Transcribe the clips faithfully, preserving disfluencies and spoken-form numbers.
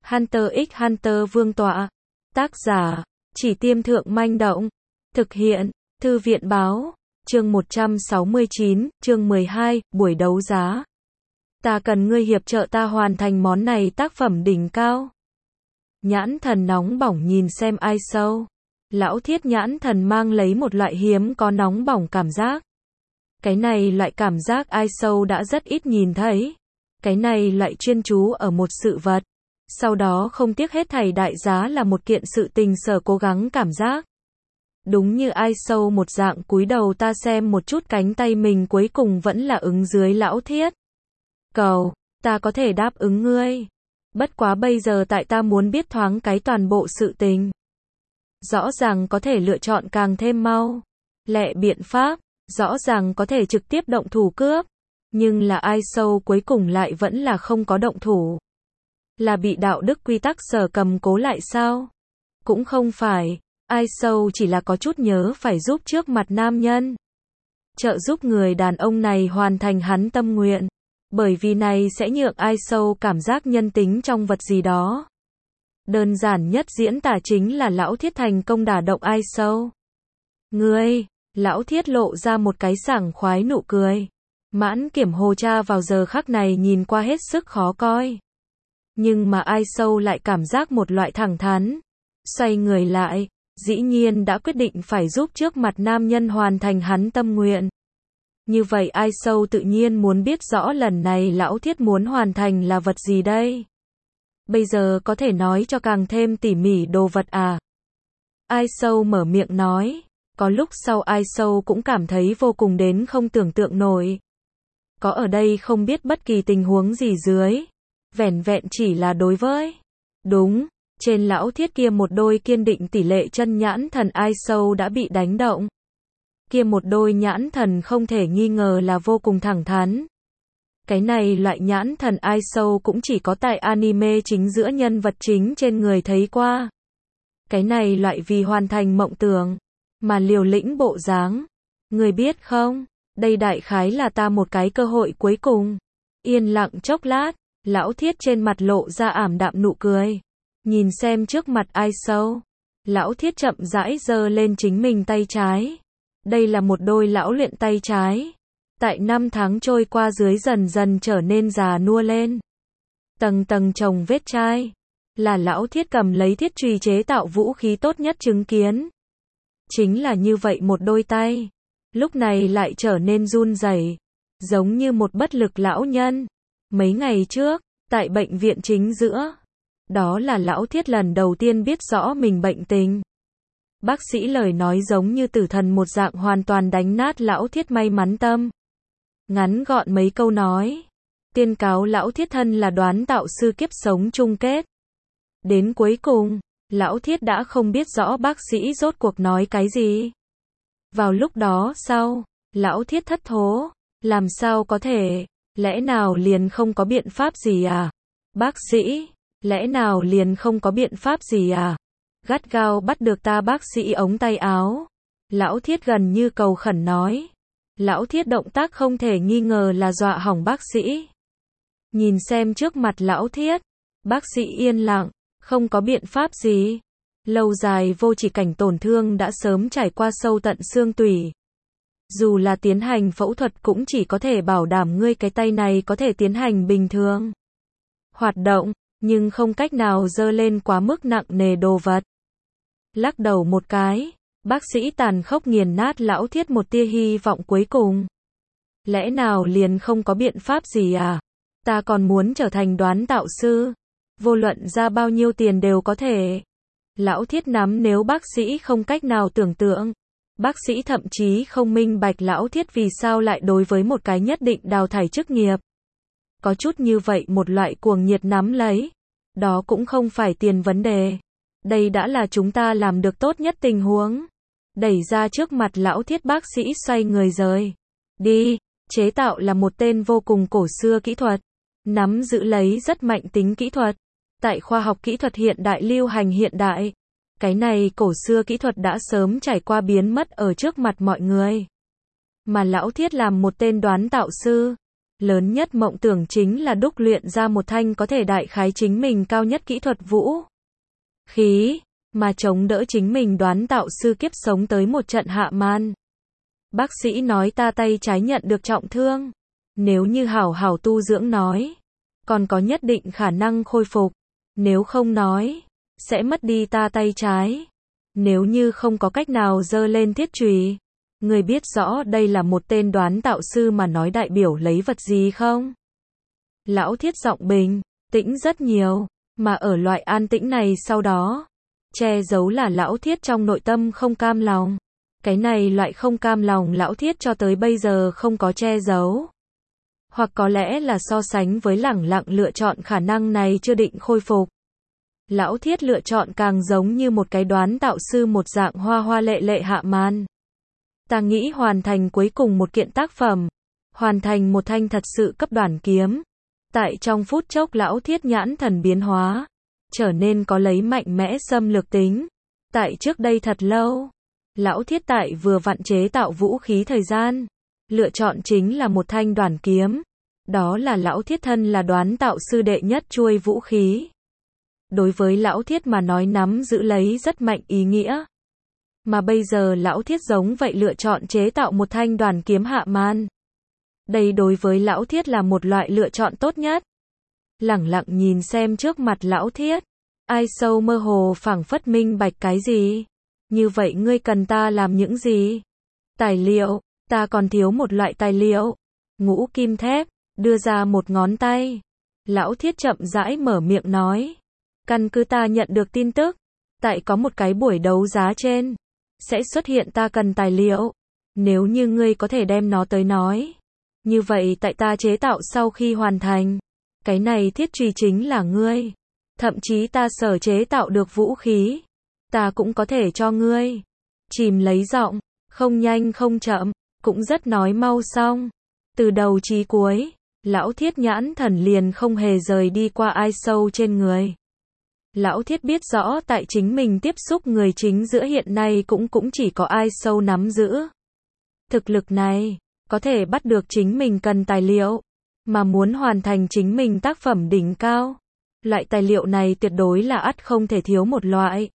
Hunter x Hunter Vương tọa. Tác giả, Chỉ Tiêm Thượng Manh Động. Thực hiện, Thư viện Báo. Chương một trăm sáu mươi chín, chương mười hai, buổi đấu giá. Ta cần ngươi hiệp trợ ta hoàn thành món này tác phẩm đỉnh cao. Nhãn Thần nóng bỏng nhìn xem ai sâu. Lão Thiết Nhãn Thần mang lấy một loại hiếm có nóng bỏng cảm giác. Cái này loại cảm giác ai sâu đã rất ít nhìn thấy. Cái này loại chuyên chú ở một sự vật. Sau đó không tiếc hết thảy đại giá là một kiện sự tình sở cố gắng cảm giác. Đúng như ai sâu một dạng cúi đầu ta xem một chút cánh tay mình cuối cùng vẫn là ứng dưới Lão Thiết. Cầu, ta có thể đáp ứng ngươi. Bất quá bây giờ tại ta muốn biết thoáng cái toàn bộ sự tình. Rõ ràng có thể lựa chọn càng thêm mau lẹ biện pháp, rõ ràng có thể trực tiếp động thủ cướp. Nhưng là ai sâu cuối cùng lại vẫn là không có động thủ. Là bị đạo đức quy tắc sở cầm cố lại sao? Cũng không phải, ai sâu chỉ là có chút nhớ phải giúp trước mặt nam nhân. Trợ giúp người đàn ông này hoàn thành hắn tâm nguyện. Bởi vì này sẽ nhượng ai sâu cảm giác nhân tính trong vật gì đó. Đơn giản nhất diễn tả chính là Lão Thiết thành công đả động ai sâu. Ngươi, Lão Thiết lộ ra một cái sảng khoái nụ cười. Mãn kiểm hồ tra vào giờ khắc này nhìn qua hết sức khó coi. Nhưng mà ai sâu lại cảm giác một loại thẳng thắn. Xoay người lại, dĩ nhiên đã quyết định phải giúp trước mặt nam nhân hoàn thành hắn tâm nguyện. Như vậy ai sâu tự nhiên muốn biết rõ lần này Lão Thiết muốn hoàn thành là vật gì đây? Bây giờ có thể nói cho càng thêm tỉ mỉ đồ vật à? Ai sâu mở miệng nói. Có lúc sau ai sâu cũng cảm thấy vô cùng đến không tưởng tượng nổi. Có ở đây không biết bất kỳ tình huống gì dưới. Vẻn vẹn chỉ là đối với. Đúng, trên Lão Thiết kia một đôi kiên định tỷ lệ chân nhãn thần ai sâu đã bị đánh động. Kia một đôi nhãn thần không thể nghi ngờ là vô cùng thẳng thắn. Cái này loại nhãn thần ai sâu cũng chỉ có tại anime chính giữa nhân vật chính trên người thấy qua. Cái này loại vì hoàn thành mộng tưởng mà liều lĩnh bộ dáng. Người biết không, đây đại khái là ta một cái cơ hội cuối cùng. Yên lặng chốc lát, Lão Thiết trên mặt lộ ra ảm đạm nụ cười. Nhìn xem trước mặt ai sâu. Lão Thiết chậm rãi giơ lên chính mình tay trái. Đây là một đôi lão luyện tay trái. Tại năm tháng trôi qua dưới dần dần trở nên già nua lên. Tầng tầng chồng vết chai. Là Lão Thiết cầm lấy thiết chùy chế tạo vũ khí tốt nhất chứng kiến. Chính là như vậy một đôi tay. Lúc này lại trở nên run rẩy, giống như một bất lực lão nhân. Mấy ngày trước, tại bệnh viện chính giữa. Đó là Lão Thiết lần đầu tiên biết rõ mình bệnh tình. Bác sĩ lời nói giống như tử thần một dạng hoàn toàn đánh nát Lão Thiết may mắn tâm. Ngắn gọn mấy câu nói. Tiên cáo Lão Thiết thân là đoán tạo sư kiếp sống chung kết. Đến cuối cùng, Lão Thiết đã không biết rõ bác sĩ rốt cuộc nói cái gì. Vào lúc đó sau, Lão Thiết thất thố. Làm sao có thể, lẽ nào liền không có biện pháp gì à? Bác sĩ, lẽ nào liền không có biện pháp gì à? Gắt gao bắt được ta bác sĩ ống tay áo. Lão Thiết gần như cầu khẩn nói. Lão Thiết động tác không thể nghi ngờ là dọa hỏng bác sĩ. Nhìn xem trước mặt Lão Thiết, bác sĩ yên lặng, không có biện pháp gì. Lâu dài vô chỉ cảnh tổn thương đã sớm trải qua sâu tận xương tủy. Dù là tiến hành phẫu thuật cũng chỉ có thể bảo đảm ngươi cái tay này có thể tiến hành bình thường hoạt động, nhưng không cách nào dơ lên quá mức nặng nề đồ vật. Lắc đầu một cái, bác sĩ tàn khốc nghiền nát Lão Thiết một tia hy vọng cuối cùng. Lẽ nào liền không có biện pháp gì à? Ta còn muốn trở thành đoán tạo sư. Vô luận ra bao nhiêu tiền đều có thể. Lão Thiết nắm nếu bác sĩ không cách nào tưởng tượng. Bác sĩ thậm chí không minh bạch Lão Thiết vì sao lại đối với một cái nhất định đào thải chức nghiệp. Có chút như vậy một loại cuồng nhiệt nắm lấy. Đó cũng không phải tiền vấn đề. Đây đã là chúng ta làm được tốt nhất tình huống. Đẩy ra trước mặt Lão Thiết bác sĩ xoay người rời. Đi, chế tạo là một tên vô cùng cổ xưa kỹ thuật. Nắm giữ lấy rất mạnh tính kỹ thuật. Tại khoa học kỹ thuật hiện đại lưu hành hiện đại. Cái này cổ xưa kỹ thuật đã sớm trải qua biến mất ở trước mặt mọi người. Mà Lão Thiết làm một tên đoán tạo sư. Lớn nhất mộng tưởng chính là đúc luyện ra một thanh có thể đại khái chính mình cao nhất kỹ thuật vũ khí, mà chống đỡ chính mình đoán tạo sư kiếp sống tới một trận hạ man. Bác sĩ nói ta tay trái nhận được trọng thương. Nếu như hảo hảo tu dưỡng nói, còn có nhất định khả năng khôi phục. Nếu không nói, sẽ mất đi ta tay trái. Nếu như không có cách nào giơ lên thiết chùy. Người biết rõ đây là một tên đoán tạo sư mà nói đại biểu lấy vật gì không? Lão Thiết giọng bình tĩnh rất nhiều, mà ở loại an tĩnh này sau đó, che giấu là Lão Thiết trong nội tâm không cam lòng. Cái này loại không cam lòng Lão Thiết cho tới bây giờ không có che giấu. Hoặc có lẽ là so sánh với lẳng lặng lựa chọn khả năng này chưa định khôi phục. Lão Thiết lựa chọn càng giống như một cái đoán tạo sư một dạng hoa hoa lệ lệ hạ man. Ta nghĩ hoàn thành cuối cùng một kiện tác phẩm, hoàn thành một thanh thật sự cấp đoản kiếm. Tại trong phút chốc Lão Thiết nhãn thần biến hóa, trở nên có lấy mạnh mẽ xâm lược tính. Tại trước đây thật lâu, Lão Thiết tại vừa vặn chế tạo vũ khí thời gian, lựa chọn chính là một thanh đoản kiếm. Đó là Lão Thiết thân là đoán tạo sư đệ nhất chuôi vũ khí. Đối với Lão Thiết mà nói nắm giữ lấy rất mạnh ý nghĩa. Mà bây giờ Lão Thiết giống vậy lựa chọn chế tạo một thanh đoản kiếm hạ man. Đây đối với Lão Thiết là một loại lựa chọn tốt nhất. Lẳng lặng nhìn xem trước mặt Lão Thiết, ai sâu mơ hồ phảng phất minh bạch cái gì. Như vậy ngươi cần ta làm những gì? Tài liệu, ta còn thiếu một loại tài liệu. Ngũ kim thép, đưa ra một ngón tay. Lão Thiết chậm rãi mở miệng nói. Căn cứ ta nhận được tin tức, tại có một cái buổi đấu giá trên, sẽ xuất hiện ta cần tài liệu. Nếu như ngươi có thể đem nó tới nói. Như vậy tại ta chế tạo sau khi hoàn thành, cái này thiết truy chính là ngươi. Thậm chí ta sở chế tạo được vũ khí, ta cũng có thể cho ngươi. Chìm lấy giọng, không nhanh không chậm, cũng rất nói mau xong. Từ đầu chí cuối, Lão Thiết nhãn thần liền không hề rời đi qua ai sâu trên người. Lão Thiết biết rõ tại chính mình tiếp xúc người chính giữa hiện nay cũng cũng chỉ có ai sâu nắm giữ. Thực lực này, có thể bắt được chính mình cần tài liệu, mà muốn hoàn thành chính mình tác phẩm đỉnh cao. Loại tài liệu này tuyệt đối là ắt không thể thiếu một loại.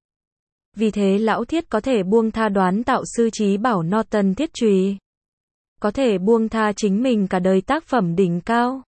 Vì thế Lão Thiết có thể buông tha đoán tạo sư trí bảo Norton thiết chùy. Có thể buông tha chính mình cả đời tác phẩm đỉnh cao.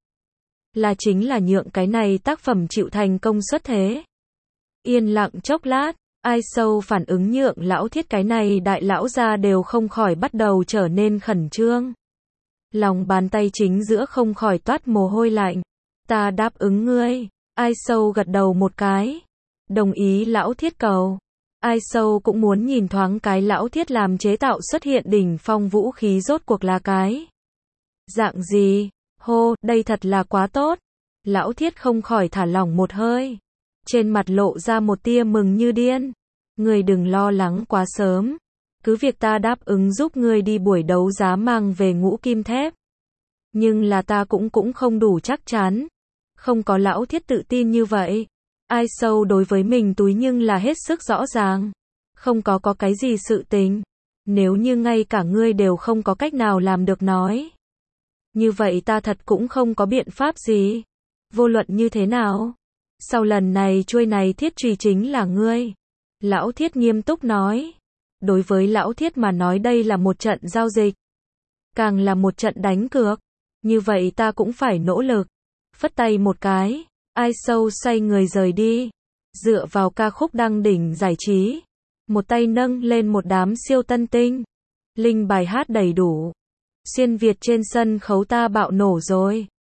Là chính là nhượng cái này tác phẩm chịu thành công xuất thế. Yên lặng chốc lát, ai sâu phản ứng nhượng Lão Thiết cái này đại lão gia đều không khỏi bắt đầu trở nên khẩn trương. Lòng bàn tay chính giữa không khỏi toát mồ hôi lạnh. Ta đáp ứng ngươi. Ai sâu gật đầu một cái. Đồng ý Lão Thiết cầu. Ai sâu cũng muốn nhìn thoáng cái Lão Thiết làm chế tạo xuất hiện đỉnh phong vũ khí rốt cuộc là cái dạng gì. Hô, đây thật là quá tốt. Lão Thiết không khỏi thả lỏng một hơi. Trên mặt lộ ra một tia mừng như điên. Ngươi đừng lo lắng quá sớm. Cứ việc ta đáp ứng giúp ngươi đi buổi đấu giá mang về ngũ kim thép. Nhưng là ta cũng cũng không đủ chắc chắn. Không có Lão Thiết tự tin như vậy. Ai sâu đối với mình túi nhưng là hết sức rõ ràng. Không có có cái gì sự tình. Nếu như ngay cả ngươi đều không có cách nào làm được nói. Như vậy ta thật cũng không có biện pháp gì. Vô luận như thế nào. Sau lần này chuôi này thiết truy chính là ngươi. Lão Thiết nghiêm túc nói. Đối với Lão Thiết mà nói đây là một trận giao dịch. Càng là một trận đánh cược. Như vậy ta cũng phải nỗ lực. Phất tay một cái. Ai sâu xoay người rời đi. Dựa vào ca khúc đăng đỉnh giải trí. Một tay nâng lên một đám siêu tân tinh. Linh bài hát đầy đủ. Xuyên Việt trên sân khấu ta bạo nổ rồi.